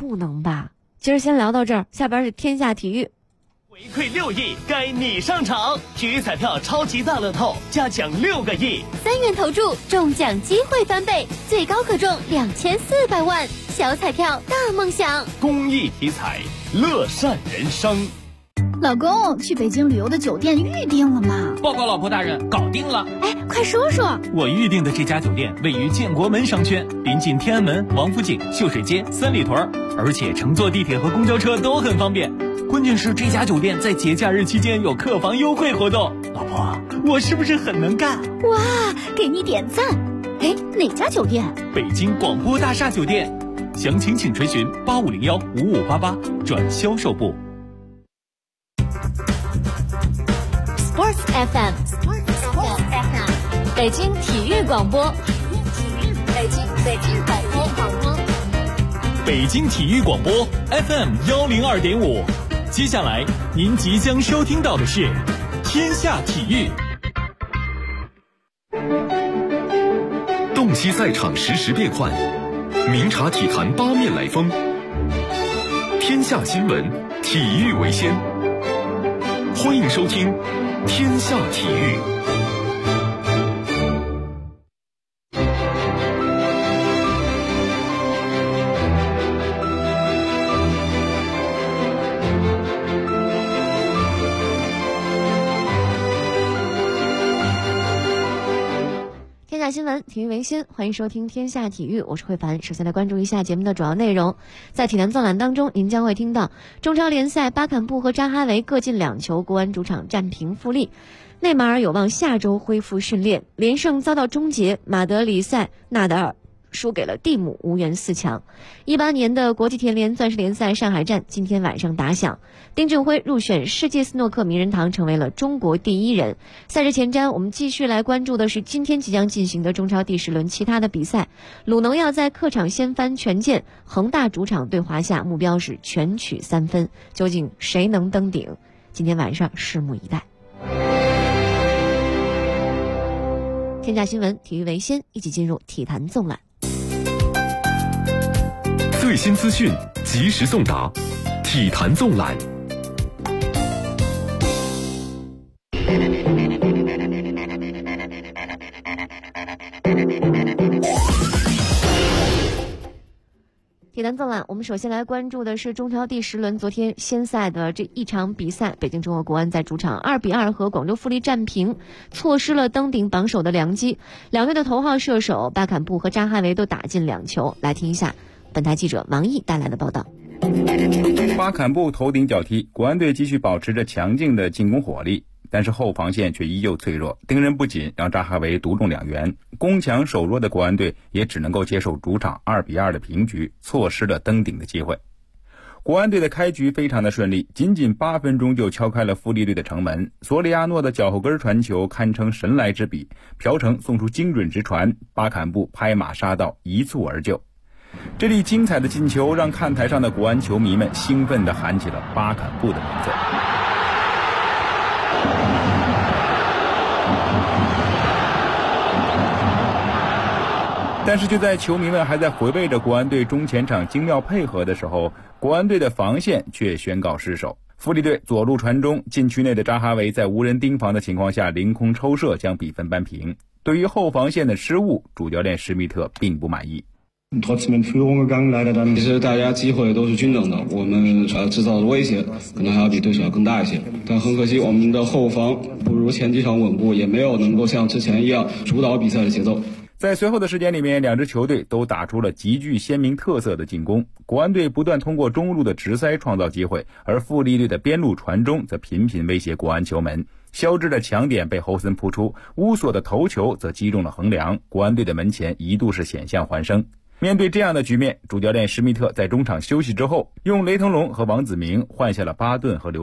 不能吧？今儿先聊到这儿，下边是天下体育。 回馈6亿，该你上场！体育彩票超级大乐透，加奖6个亿 ，3元投注，中奖机会翻倍，最高可中2400万。小彩票大梦想， 公益体彩，乐善人生。 老公，去北京旅游的酒店预定了吗？ 报告老婆大人，搞定了。 哎，快说说。 我预定的这家酒店位于建国门商圈，临近天安门、王府井、秀水街、三里屯，而且乘坐地铁和公交车都很方便。关键是这家酒店在节假日期间有客房优惠活动。老婆，我是不是很能干？ 哇，给你点赞。哎，哪家酒店？ 北京广播大厦酒店。详情请垂询8501-5588转销售部。 Sports FM， 北京体育广播，北京广播， 北京体育广播 FM102.5。接下来您即将收听到的是天下体育。 洞悉赛场实时变幻，明察体坛八面来风。天下新闻，体育为先。欢迎收听天下体育。 天下新闻，体育为先，欢迎收听天下体育，我是慧凡。首先来关注一下节目的主要内容。在体坛纵览当中，您将会听到中超联赛巴坎布和扎哈维各进2球，国安主场战平富力。内马尔有望下周恢复训练，连胜遭到终结，马德里赛纳达尔输给了蒂姆，无缘4强。18年的国际田联钻石联赛上海站今天晚上打响，丁俊晖入选世界斯诺克名人堂，成为了中国第1人。赛事前瞻，我们继续来关注的是今天即将进行的中超第10轮其他的比赛。鲁能要在客场掀翻权健，恒大主场对华夏，目标是全取3分，究竟谁能登顶？今天晚上拭目以待。天下新闻，体育为先，一起进入体坛纵览。 最新资讯，及时送达，体坛纵览。 体坛纵览，我们首先来关注的是中超第10轮昨天先赛的这一场比赛，北京中国国安在主场2-2和广州富力战平，错失了登顶榜首的良机。两队的头号射手巴坎布和扎哈维都打进2球。来听一下本台记者王毅带来的报道。 巴坎布头顶脚踢，国安队继续保持着强劲的进攻火力，但是后防线却依旧脆弱，盯人不紧，让扎哈维独中2元。攻强守弱的国安队也只能够接受主场2-2的平局，错失了登顶的机会。国安队的开局非常的顺利，仅仅8分钟就敲开了富力队的城门。索里亚诺的脚后跟传球堪称神来之笔，朴成送出精准直传，巴坎布拍马杀到，一蹴而就。这粒精彩的进球让看台上的国安球迷们兴奋地喊起了巴坎布的名字。但是就在球迷们还在回味着国安队中前场精妙配合的时候，国安队的防线却宣告失守。富力队左路传中，禁区内的扎哈维在无人盯防的情况下凌空抽射，将比分扳平。对于后防线的失误，主教练施密特并不满意。 其实大家机会都是均等的，我们制造的威胁可能还要比对手要更大一些，但很可惜我们的后防不如前几场稳固，也没有能够像之前一样主导比赛的节奏。 在随后的时间里面，两支球队都打出了极具鲜明特色的进攻。国安队不断通过中路的直塞创造机会，而富力队的边路传中则频频威胁国安球门。肖智的强点被侯森扑出，乌索的头球则击中了横梁，国安队的门前一度是险象环生。面对这样的局面，主教练施密特在中场休息之后，用雷腾龙和王子明换下了巴顿和刘欢。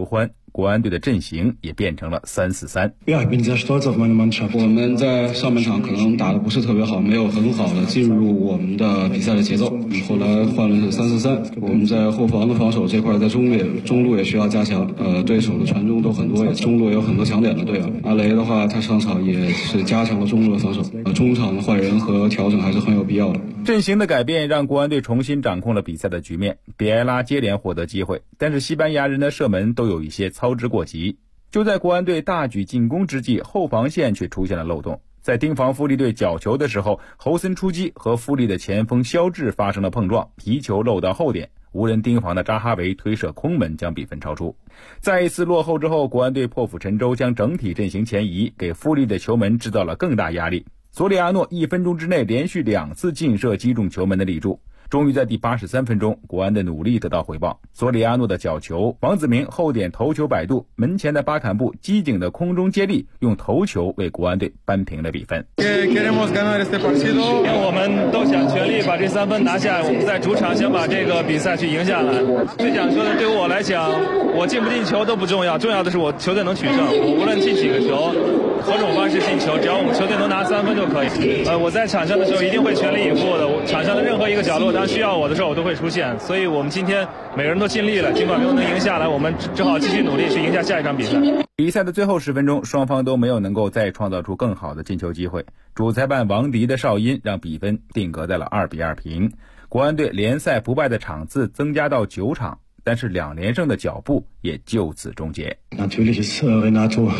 国安队的阵型也变成了3-4-3。 我们在上半场可能打得不是特别好，没有很好的进入我们的比赛的节奏，后来换了是3-4-3。我们在后防的防守这块，在中路也需要加强，对手的传中都很多，中路也有很多强点的队员。阿雷的话，他上场也是加强了中路的防守，中场的换人和调整还是很有必要的。 阵型的改变让国安队重新掌控了比赛的局面，比埃拉接连获得机会，但是西班牙人的射门都有一些操之过急。就在国安队大举进攻之际，后防线却出现了漏洞。在盯防富力队角球的时候，侯森出击和富力的前锋肖智发生了碰撞，皮球漏到后点，无人盯防的扎哈维推射空门将比分超出。再一次落后之后，国安队破釜沉舟，将整体阵型前移，给富力的球门制造了更大压力。索里亚诺1分钟之内连续2次劲射击中球门的立柱，终于在第83分钟，国安的努力得到回报。索里亚诺的角球，王子明后点头球摆渡，门前的巴坎布机警的空中接力，用头球为国安队扳平了比分。 因为我们都想全力把这3分拿下，我们在主场想把这个比赛去赢下来。最想说的，对于我来讲，我进不进球都不重要，重要的是我球队能取胜。我无论进几个球，何种方式进球，只要我们球队能拿3分就可以。我在场上的时候一定会全力以赴的，场上的任何一个角落当需要我的时候我都会出现，所以我们今天每个人都尽力了，尽管没有能赢下来，我们只好继续努力去赢下下一场比赛。 比赛的最后10分钟，双方都没有能够再创造出更好的进球机会，主裁判王迪的哨音让比分定格在了2-2平。国安队联赛不败的场次增加到9场，但是2连胜的脚步也就此终结。 Renato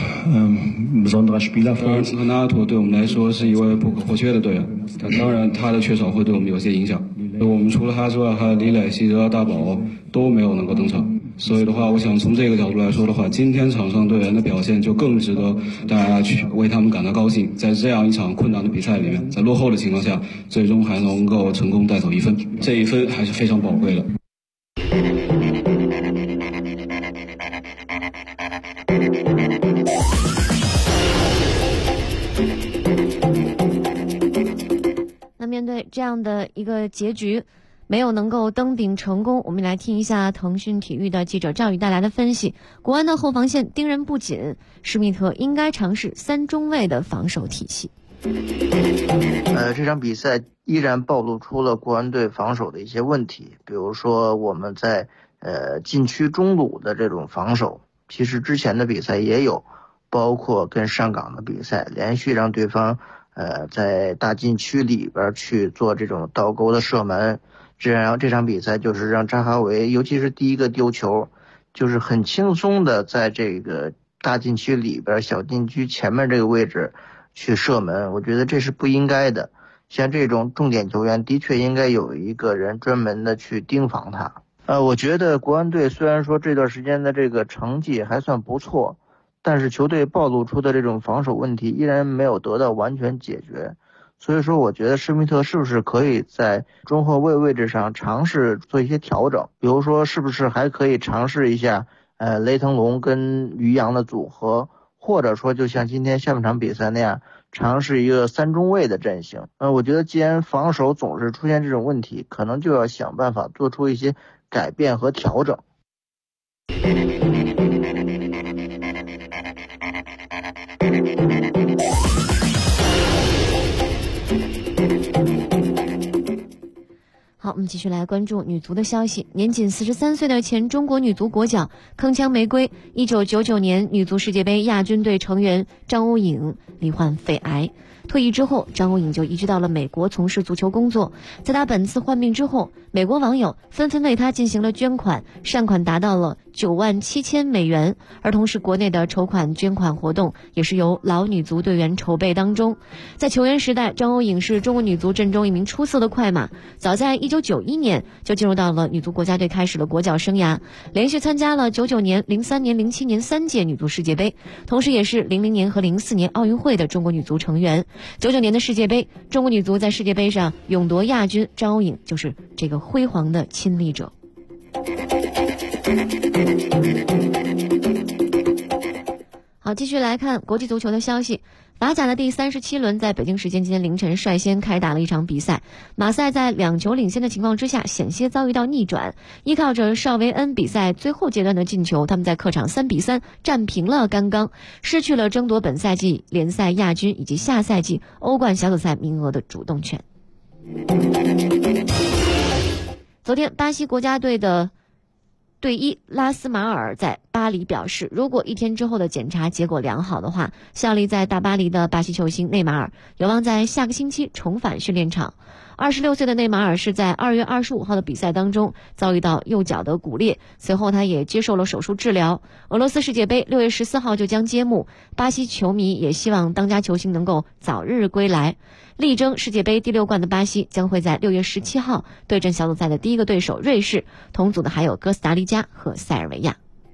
Renato 对我们来说是一位不可或缺的队员，当然他的缺少会对我们有些影响。我们除了他之外，还有李磊、希哲、大宝都没有能够登场，所以的话，我想从这个角度来说的话，今天场上队员的表现就更值得大家去为他们感到高兴。在这样一场困难的比赛里面，在落后的情况下，最终还能够成功带走1分，这1分还是非常宝贵的。 那面对这样的一个结局，没有能够登顶成功，我们来听一下腾讯体育的记者赵宇带来的分析。国安的后防线盯人不紧，施密特应该尝试3中卫的防守体系。 这场比赛依然暴露出了国安队防守的一些问题，比如说我们在禁区中路的这种防守，其实之前的比赛也有，包括跟上港的比赛，连续让对方在大禁区里边去做这种倒钩的射门，然后这场比赛就是让扎哈维，尤其是第一个丢球，就是很轻松的在这个大禁区里边小禁区前面这个位置去射门，我觉得这是不应该的。像这种重点球员的确应该有一个人专门的去盯防他。我觉得国安队虽然说这段时间的这个成绩还算不错，但是球队暴露出的这种防守问题依然没有得到完全解决。所以说我觉得施密特是不是可以在中后卫位置上尝试做一些调整，比如说是不是还可以尝试一下雷腾龙跟于洋的组合，或者说就像今天下半场比赛那样尝试一个3中卫的阵型。我觉得既然防守总是出现这种问题，可能就要想办法做出一些改变和调整。 好，我们继续来关注女足的消息。年仅43岁的前中国女足国脚铿锵玫瑰1999年女足世界杯亚军队成员张欧颖罹患肺癌，退役之后，张欧颖就移居到了美国从事足球工作。在她本次患病之后，美国网友纷纷为她进行了捐款，善款达到了$97,000，而同时国内的筹款捐款活动也是由老女足队员筹备当中。在球员时代，张欧颖是中国女足阵中一名出色的快马，早在1991年就进入到了女足国家队，开始了国脚生涯，连续参加了99年、03年、07年3届女足世界杯，同时也是00年和04年奥运会的中国女足成员。99年的世界杯，中国女足在世界杯上勇夺亚军，张欧颖就是这个辉煌的亲历者。好，继续来看国际足球的消息。 法甲的第37轮在北京时间今天凌晨率先开打了一场比赛，马赛在2球领先的情况之下险些遭遇到逆转，依靠着邵维恩比赛最后阶段的进球，他们在客场3-3战平了甘冈，失去了争夺本赛季联赛亚军以及下赛季欧冠小组赛名额的主动权。昨天巴西国家队的队医拉斯马尔在巴黎表示，如果1天之后的检查结果良好的话，效力在大巴黎的巴西球星内马尔有望在下个星期重返训练场。26岁的内马尔是在2月25号的比赛当中遭遇到右脚的骨裂，随后他也接受了手术治疗。俄罗斯世界杯6月14号就将揭幕，巴西球迷也希望当家球星能够早日归来。力争世界杯第6冠的巴西将会在6月17号对阵小组赛的第一个对手瑞士，同组的还有哥斯达黎加和塞尔维亚。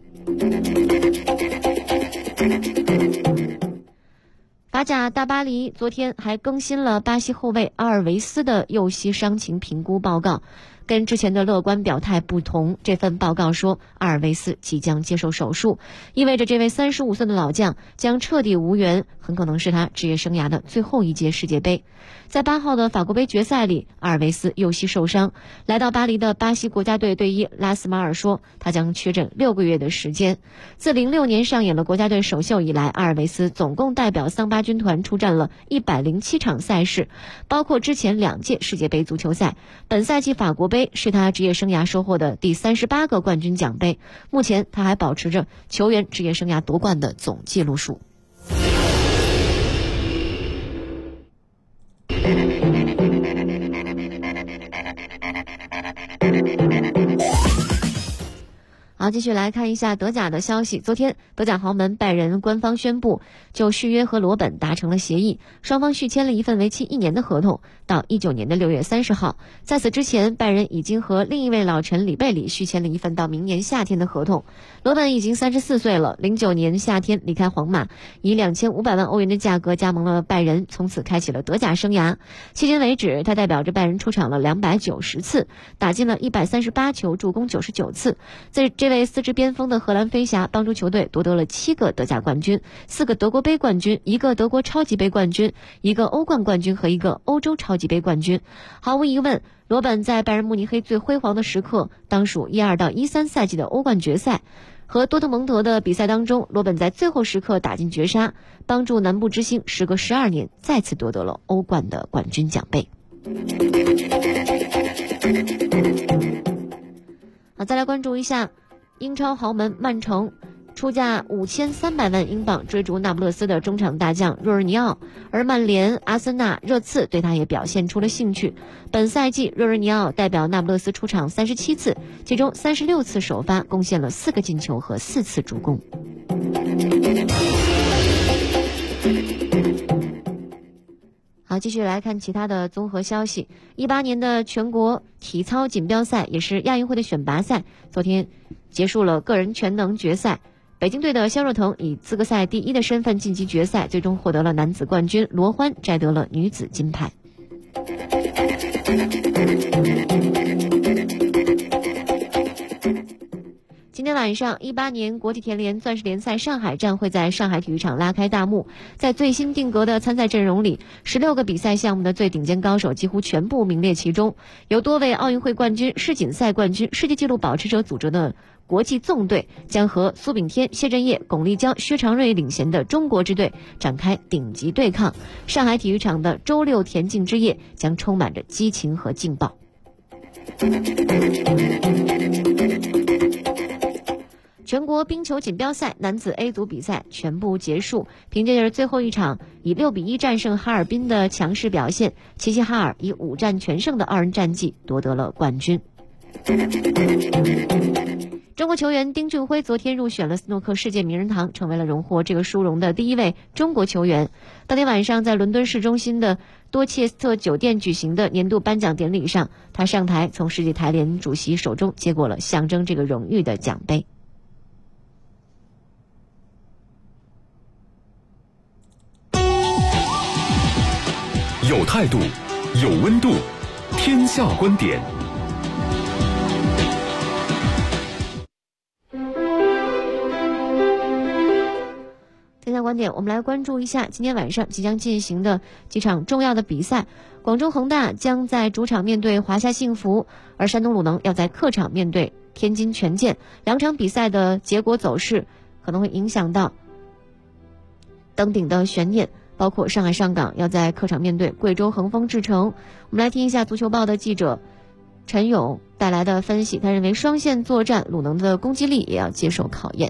法甲大巴黎昨天还更新了巴西后卫阿尔维斯的右膝伤情评估报告，跟之前的乐观表态不同，这份报告说阿尔维斯即将接受手术，意味着这位35岁的老将将彻底无缘，很可能是他职业生涯的最后一届世界杯。在8号的法国杯决赛里，阿尔维斯右膝受伤，来到巴黎的巴西国家队队医拉斯马尔说，他将缺阵6个月的时间。自06年上演了国家队首秀以来，阿尔维斯总共代表桑巴军团出战了107场赛事，包括之前2届世界杯足球赛。本赛季法国杯是他职业生涯收获的第38个冠军奖杯，目前他还保持着球员职业生涯夺冠的总纪录数。好，继续来看一下德甲的消息。昨天，德甲豪门拜仁官方宣布就续约和罗本达成了协议，双方续签了一份为期1年的合同，到19年的6月30号。在此之前，拜仁已经和另一位老臣里贝里续签了一份到明年夏天的合同。罗本已经34岁了，09年夏天离开皇马，以2500万欧元的价格加盟了拜仁，从此开启了德甲生涯。迄今为止，他代表着拜仁出场了290次，打进了138球，助攻99次。这位4支边锋的荷兰飞侠帮助球队夺得了7个德甲冠军、4个德国杯冠军、1个德国超级杯冠军、1个欧冠冠军和1个欧洲超级杯冠军。毫无疑问，罗本在拜仁慕尼黑最辉煌的时刻当属12到13赛季的欧冠决赛。和多特蒙德的比赛当中，罗本在最后时刻打进绝杀，帮助南部之星时隔12年再次夺得了欧冠的冠军奖杯。好，再来关注一下英超豪门曼城出价5300万英镑追逐那不勒斯的中场大将若日尼奥，而曼联、阿森纳、热刺对他也表现出了兴趣。本赛季若日尼奥代表那不勒斯出场37次，其中36次首发，贡献了4个进球和4次助攻。好，继续来看其他的综合消息。18年的全国体操锦标赛也是亚运会的选拔赛，昨天结束了个人全能决赛。北京队的肖若腾以资格赛第1的身份晋级决赛，最终获得了男子冠军，罗欢摘得了女子金牌。今天晚上，18年国际田联钻石联赛上海站会在上海体育场拉开大幕。在最新定格的参赛阵容里，16个比赛项目的最顶尖高手几乎全部名列其中，由多位奥运会冠军、世锦赛冠军、世界纪录保持者组成的国际纵队将和苏炳添、谢震业、巩立姣、薛长瑞领衔的中国之队展开顶级对抗。上海体育场的周六田径之夜将充满着激情和劲爆。全国冰球锦标赛男子 A 组比赛全部结束，凭借着最后一场以6-1战胜哈尔滨的强势表现，齐齐哈尔以5战全胜的2人战绩夺得了冠军。中国球员丁俊晖昨天入选了斯诺克世界名人堂，成为了荣获这个殊荣的第1位中国球员。当天晚上在伦敦市中心的多切斯特酒店举行的年度颁奖典礼上，他上台从世界台联主席手中接过了象征这个荣誉的奖杯。 有态度，有温度，天下观点。 天下观观点，我们来关注一下今天晚上即将进行的几场重要的比赛。广州恒大将在主场面对华夏幸福，而山东鲁能要在客场面对天津权健。两场比赛的结果走势可能会影响到登顶的悬念，包括上海上港要在客场面对贵州恒丰智诚。我们来听一下足球报的记者陈勇带来的分析，他认为双线作战，鲁能的攻击力也要接受考验。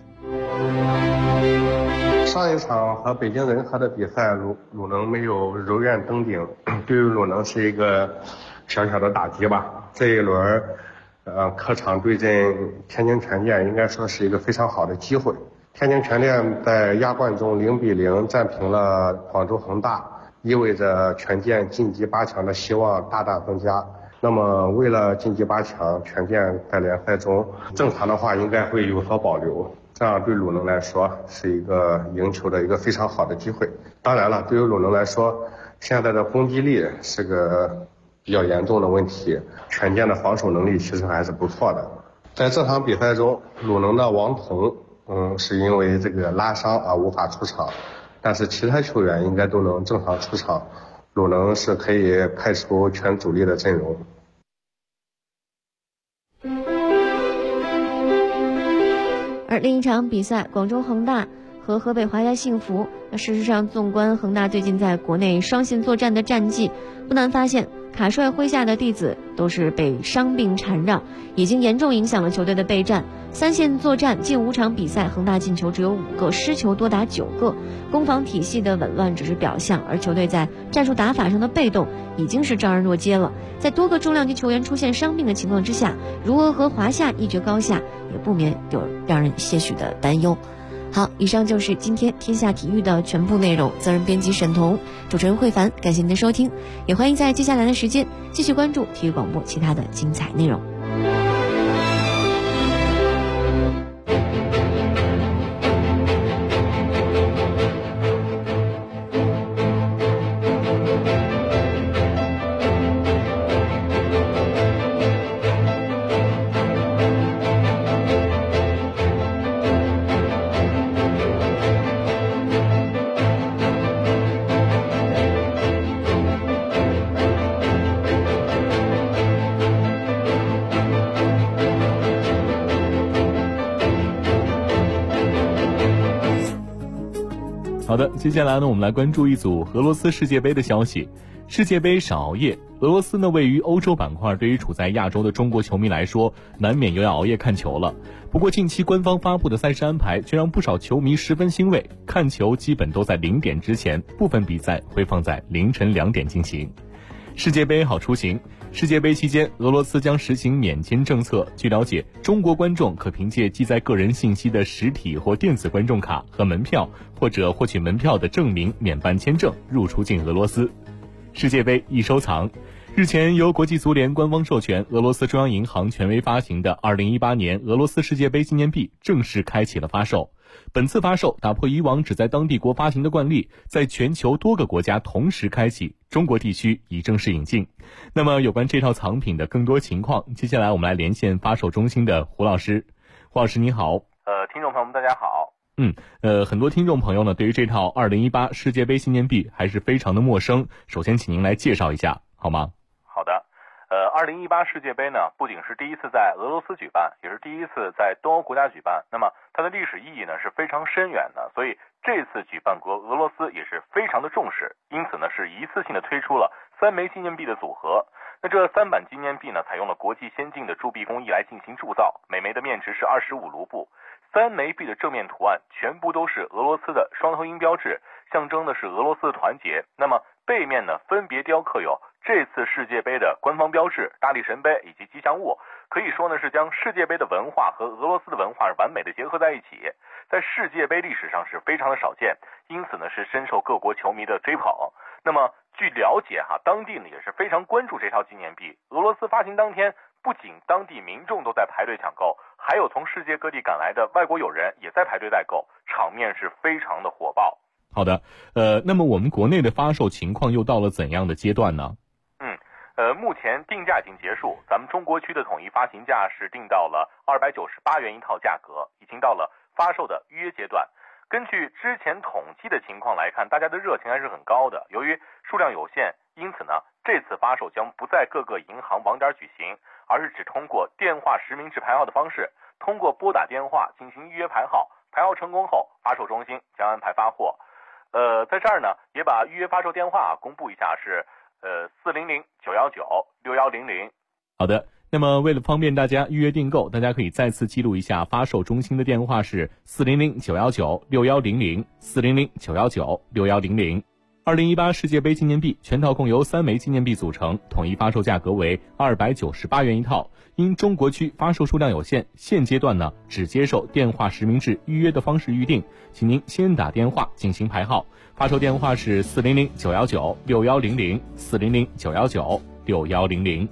上一场和北京人和的比赛，鲁能没有如愿登顶，对于鲁能是一个小小的打击吧。这一轮，客场对阵天津权健，应该说是一个非常好的机会。天津权健在亚冠中0-0战平了广州恒大，意味着权健晋级8强的希望大大增加。那么为了晋级8强，权健在联赛中正常的话应该会有所保留。这样对鲁能来说是一个赢球的一个非常好的机会。当然了，对于鲁能来说，现在的攻击力是个比较严重的问题，权健的防守能力其实还是不错的。在这场比赛中，鲁能的王彤是因为这个拉伤而无法出场，但是其他球员应该都能正常出场，鲁能是可以派出全主力的阵容。 而另一场比赛，广州恒大和河北华夏幸福。事实上，纵观恒大最近在国内双线作战的战绩，不难发现，卡帅麾下的弟子都是被伤病缠绕，已经严重影响了球队的备战。三线作战近5场比赛，恒大进球只有5个，失球多达9个。攻防体系的紊乱只是表象，而球队在战术打法上的被动已经是昭然若揭了。在多个重量级球员出现伤病的情况之下，如何和华夏一决高下，也不免有让人些许的担忧。好，以上就是今天天下体育的全部内容。责任编辑沈彤，主持人慧凡，感谢您的收听，也欢迎在接下来的时间继续关注体育广播其他的精彩内容。 好的，接下来呢，我们来关注一组俄罗斯世界杯的消息。世界杯少熬夜，俄罗斯呢位于欧洲板块，对于处在亚洲的中国球迷来说，难免又要熬夜看球了。不过近期官方发布的赛事安排却让不少球迷十分欣慰，看球基本都在0点之前，部分比赛会放在凌晨2点进行。世界杯好出行。世界杯期间，俄罗斯将实行免签政策。据了解，中国观众可凭借记载个人信息的实体或电子观众卡和门票，或者获取门票的证明免办签证入出境俄罗斯。世界杯易收藏。日前，由国际足联官方授权，俄罗斯中央银行权威发行的2018年俄罗斯世界杯纪念币正式开启了发售。本次发售打破以往只在当地国发行的惯例，在全球多个国家同时开启，中国地区已正式引进。那么有关这套藏品的更多情况，接下来我们来连线发售中心的胡老师。胡老师你好。 听众朋友们大家好。 很多听众朋友呢对于这套2018世界杯纪念币还是非常的陌生，首先请您来介绍一下好吗？ 好的。2018世界杯呢，不仅是第一次在俄罗斯举办，也是第一次在东欧国家举办。那么它的历史意义呢是非常深远的，所以这次举办国俄罗斯也是非常的重视，因此呢是一次性的推出了3枚纪念币的组合。那这3版纪念币呢，采用了国际先进的铸币工艺来进行铸造，每枚的面值是25卢布。3枚币的正面图案全部都是俄罗斯的双头鹰标志，象征的是俄罗斯的团结。那么背面呢，分别雕刻有这次世界杯的官方标志、大力神杯以及吉祥物，可以说呢是将世界杯的文化和俄罗斯的文化完美的结合在一起，在世界杯历史上是非常的少见，因此呢是深受各国球迷的追捧。那么据了解当地呢也是非常关注这套纪念币。俄罗斯发行当天，不仅当地民众都在排队抢购，还有从世界各地赶来的外国友人也在排队代购，场面是非常的火爆。 好的，那么我们国内的发售情况又到了怎样的阶段呢？ 目前定价已经结束，咱们中国区的统一发行价是定到了298元一套价格，已经到了发售的预约阶段。 根据之前统计的情况来看，大家的热情还是很高的。由于数量有限，因此呢，这次发售将不在各个银行网点举行，而是只通过电话实名制排号的方式，通过拨打电话进行预约排号，排号成功后，发售中心将安排发货。在这儿呢，也把预约发售电话公布一下，是400-919-6100。 好的。那么为了方便大家预约订购，大家可以再次记录一下发售中心的电话是400-919-6100 400-919-6100。2018世界杯纪念币全套共由3枚纪念币组成，统一发售价格为298元一套。因中国区发售数量有限，现阶段呢只接受电话实名制预约的方式预定，请您先打电话进行排号。发售电话是400-919-6100 400-919-6100。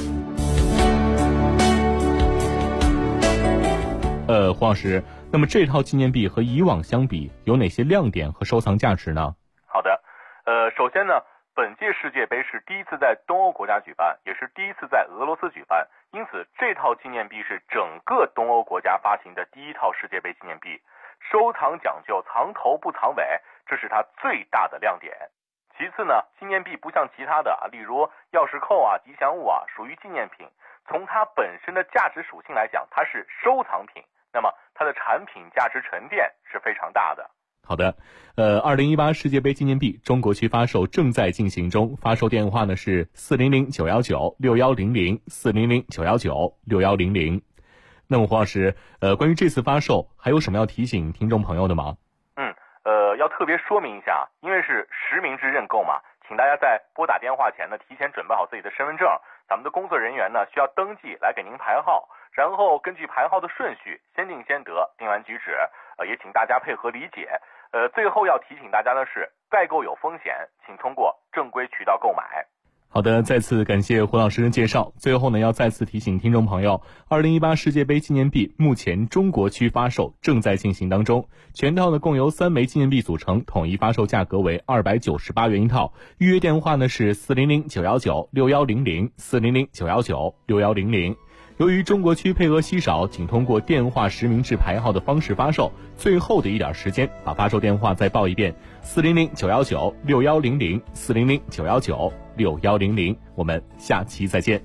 黄老师，那么这套纪念币和以往相比有哪些亮点和收藏价值呢？ 好的，首先呢，本届世界杯是第一次在东欧国家举办，也是第一次在俄罗斯举办，因此这套纪念币是整个东欧国家发行的第一套世界杯纪念币，收藏讲究藏头不藏尾，这是它最大的亮点。其次呢，纪念币不像其他的例如钥匙扣吉祥物属于纪念品，从它本身的价值属性来讲，它是收藏品，那么它的产品价值沉淀是非常大的。 好的，2018世界杯纪念币中国区发售正在进行中，发售电话呢是400-919-6100 400-919-6100。那么黄老师，关于这次发售还有什么要提醒听众朋友的吗？ 要特别说明一下，因为是实名制认购嘛，请大家在拨打电话前呢，提前准备好自己的身份证，咱们的工作人员呢需要登记来给您排号，然后根据排号的顺序，先定先得，定完举止，也请大家配合理解。最后要提醒大家的是，代购有风险，请通过正规渠道购买。 好的，再次感谢胡老师的介绍。最后呢，要再次提醒听众朋友，2018世界杯纪念币目前中国区发售正在进行当中，全套呢共由3枚纪念币组成，统一发售价格为298元一套。预约电话呢是400-919-6100 400-919-6100。由于中国区配额稀少，仅通过电话实名制排号的方式发售，最后的一点时间，把发售电话再报一遍：400-919-6100 400-919-6100。我们下期再见。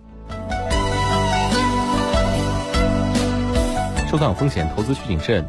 收藏风险，投资需谨慎。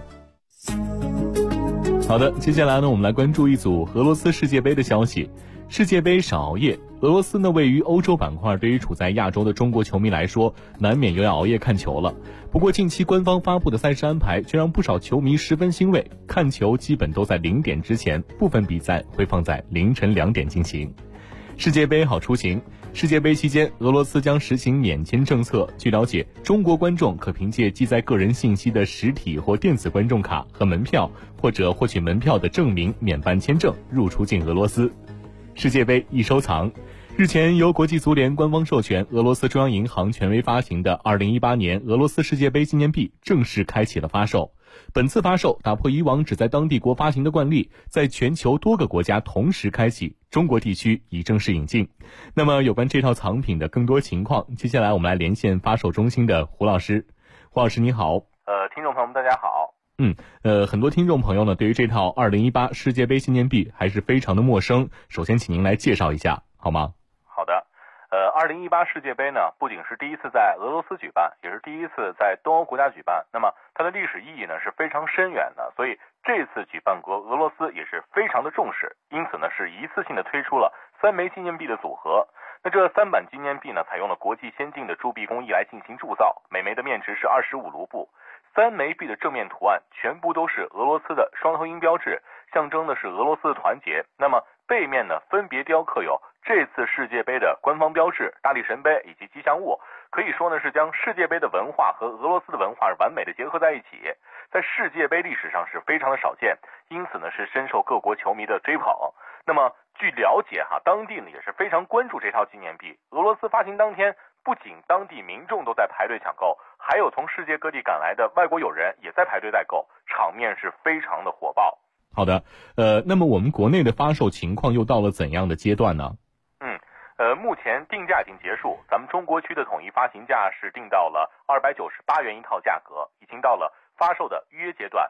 好的，接下来呢，我们来关注一组俄罗斯世界杯的消息。世界杯少熬夜，俄罗斯呢位于欧洲板块，对于处在亚洲的中国球迷来说，难免又要熬夜看球了。不过近期官方发布的赛事安排却让不少球迷十分欣慰，看球基本都在0点之前，部分比赛会放在凌晨2点进行。世界杯好出行。世界杯期间，俄罗斯将实行免签政策。据了解，中国观众可凭借记载个人信息的实体或电子观众卡和门票，或者获取门票的证明免办签证入出境俄罗斯。世界杯易收藏。日前，由国际足联官方授权，俄罗斯中央银行权威发行的2018年俄罗斯世界杯纪念币正式开启了发售。本次发售打破以往只在当地国发行的惯例，在全球多个国家同时开启，中国地区已正式引进。那么有关这套藏品的更多情况，接下来我们来连线发售中心的胡老师。胡老师你好。 听众朋友们大家好。 很多听众朋友呢对于这套2018世界杯纪念币还是非常的陌生，首先请您来介绍一下好吗？ 好的。2018世界杯呢，不仅是第一次在俄罗斯举办，也是第一次在东欧国家举办。那么它的历史意义呢是非常深远的，所以这次举办国俄罗斯也是非常的重视，因此呢是一次性的推出了3枚纪念币的组合。那这3版纪念币呢，采用了国际先进的铸币工艺来进行铸造，每枚的面值是25卢布。3枚币的正面图案全部都是俄罗斯的双头鹰标志，象征的是俄罗斯的团结。那么背面呢，分别雕刻有这次世界杯的官方标志、大力神杯以及吉祥物，可以说呢是将世界杯的文化和俄罗斯的文化完美的结合在一起，在世界杯历史上是非常的少见，因此呢是深受各国球迷的追捧。那么据了解当地呢也是非常关注这套纪念币。俄罗斯发行当天，不仅当地民众都在排队抢购，还有从世界各地赶来的外国友人也在排队代购，场面是非常的火爆。 好的，那么我们国内的发售情况又到了怎样的阶段呢？ 目前定价已经结束，咱们中国区的统一发行价是定到了298元一套价格，已经到了发售的预约阶段。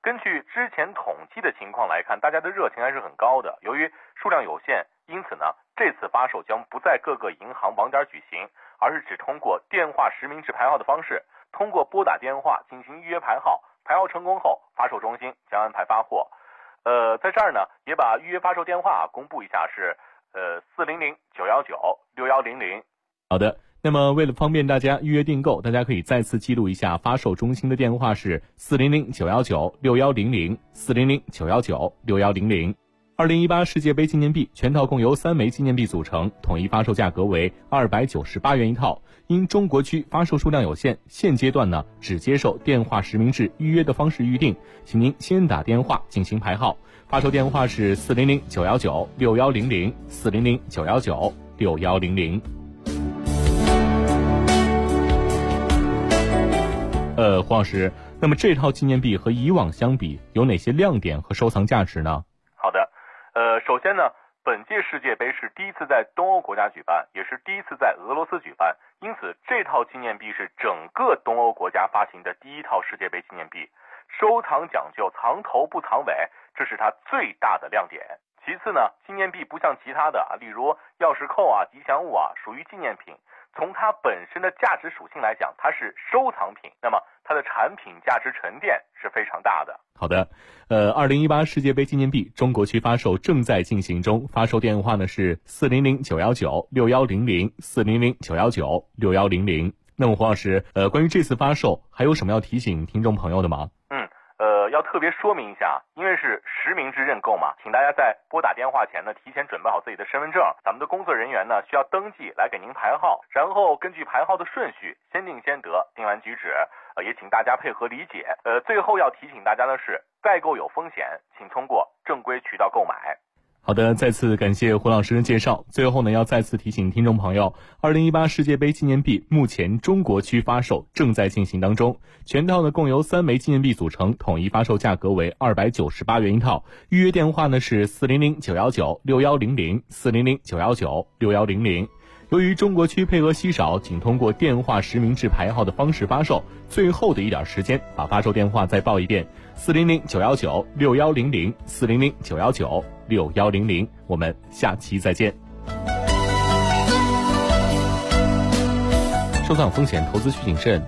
根据之前统计的情况来看，大家的热情还是很高的。由于数量有限，因此呢，这次发售将不在各个银行网点举行，而是只通过电话实名制排号的方式，通过拨打电话进行预约排号，排号成功后，发售中心将安排发货。在这儿呢，也把预约发售电话公布一下，是400-919-6100。 好的，那么为了方便大家预约订购，大家可以再次记录一下发售中心的电话是400-919-6100 400-919-6100。2018世界杯纪念币全套共由3枚纪念币组成，统一发售价格为298元一套。因中国区发售数量有限，现阶段呢只接受电话实名制预约的方式预定，请您先打电话进行排号。发售电话是400-919-6100 400-919-6100。黄老师，那么这套纪念币和以往相比有哪些亮点和收藏价值呢？ 好的，首先呢，本届世界杯是第一次在东欧国家举办，也是第一次在俄罗斯举办，因此这套纪念币是整个东欧国家发行的第一套世界杯纪念币。收藏讲究藏头不藏尾，这是它最大的亮点。其次呢，纪念币不像其他的例如钥匙扣吉祥物属于纪念品，从它本身的价值属性来讲，它是收藏品，那么它的产品价值沉淀是非常大的。 好的，2018世界杯纪念币中国区发售正在进行中，发售电话呢是400-919-6100 400-919-6100。那么黄老师，关于这次发售还有什么要提醒听众朋友的吗？ 要特别说明一下，因为是实名制认购嘛，请大家在拨打电话前呢，提前准备好自己的身份证，咱们的工作人员呢需要登记来给您排号，然后根据排号的顺序，先定先得，定完举止，也请大家配合理解。最后要提醒大家的是，代购有风险，请通过正规渠道购买。 好的，再次感谢胡老师的介绍。最后呢，要再次提醒听众朋友，2018世界杯纪念币目前中国区发售正在进行当中，全套呢共由3枚纪念币组成，统一发售价格为298元一套。预约电话呢是400-919-6100 400-919-6100。由于中国区配额稀少，仅通过电话实名制排号的方式发售，最后的一点时间，把发售电话再报一遍：400-919-6100 400-919-6100。我们下期再见。收藏风险，投资需谨慎。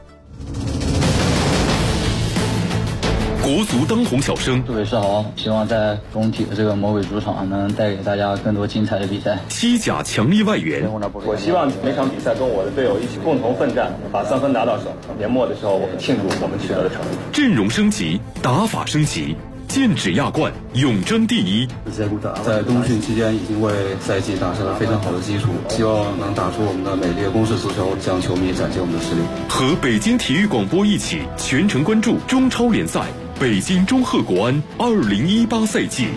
国足当红小生， 杜伟世豪，希望在工体的这个魔鬼主场能带给大家更多精彩的比赛。 西甲强力外援， 我希望每场比赛跟我的队友一起共同奋战，把3分拿到手。年末的时候，我们庆祝我们取得的成绩。 阵容升级，打法升级，剑指亚冠，勇争第一。 在冬训期间已经为赛季打下了非常好的基础，希望能打出我们的美丽的攻势足球，向球迷展现我们的实力。 和北京体育广播一起全程关注中超联赛北京中赫国安2018赛季。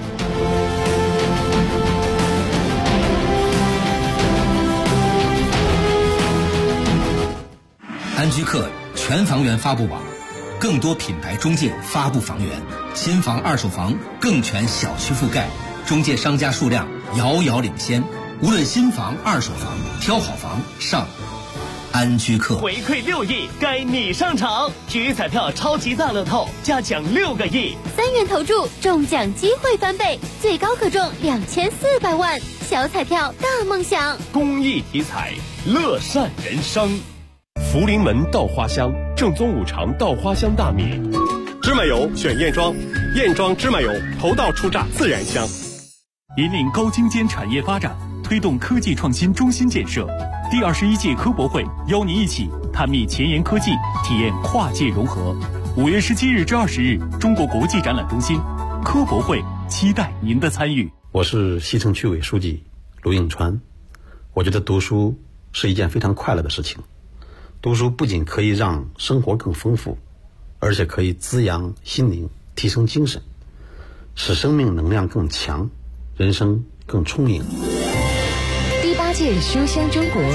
安居客全房源发布网，更多品牌中介发布房源，新房二手房更全小区覆盖，中介商家数量遥遥领先。无论新房二手房，挑好房上安居客。 回馈6亿，该你上场！体育彩票超级大乐透，加奖6个亿 ，3元投注，中奖机会翻倍，最高可中2400万，小彩票大梦想。 公益体彩，乐善人生。 福临门稻花香，正宗5常稻花香大米。芝麻油选燕庄，燕庄芝麻油头道出榨自然香。 引领高精尖产业发展，推动科技创新中心建设。第21届科博会邀您一起探秘前沿科技，体验跨界融合。5月17日至20日，中国国际展览中心科博会，期待您的参与。 我是西城区委书记卢应川。我觉得读书是一件非常快乐的事情。读书不仅可以让生活更丰富，而且可以滋养心灵，提升精神，使生命能量更强，人生更充盈。 第8届书香中国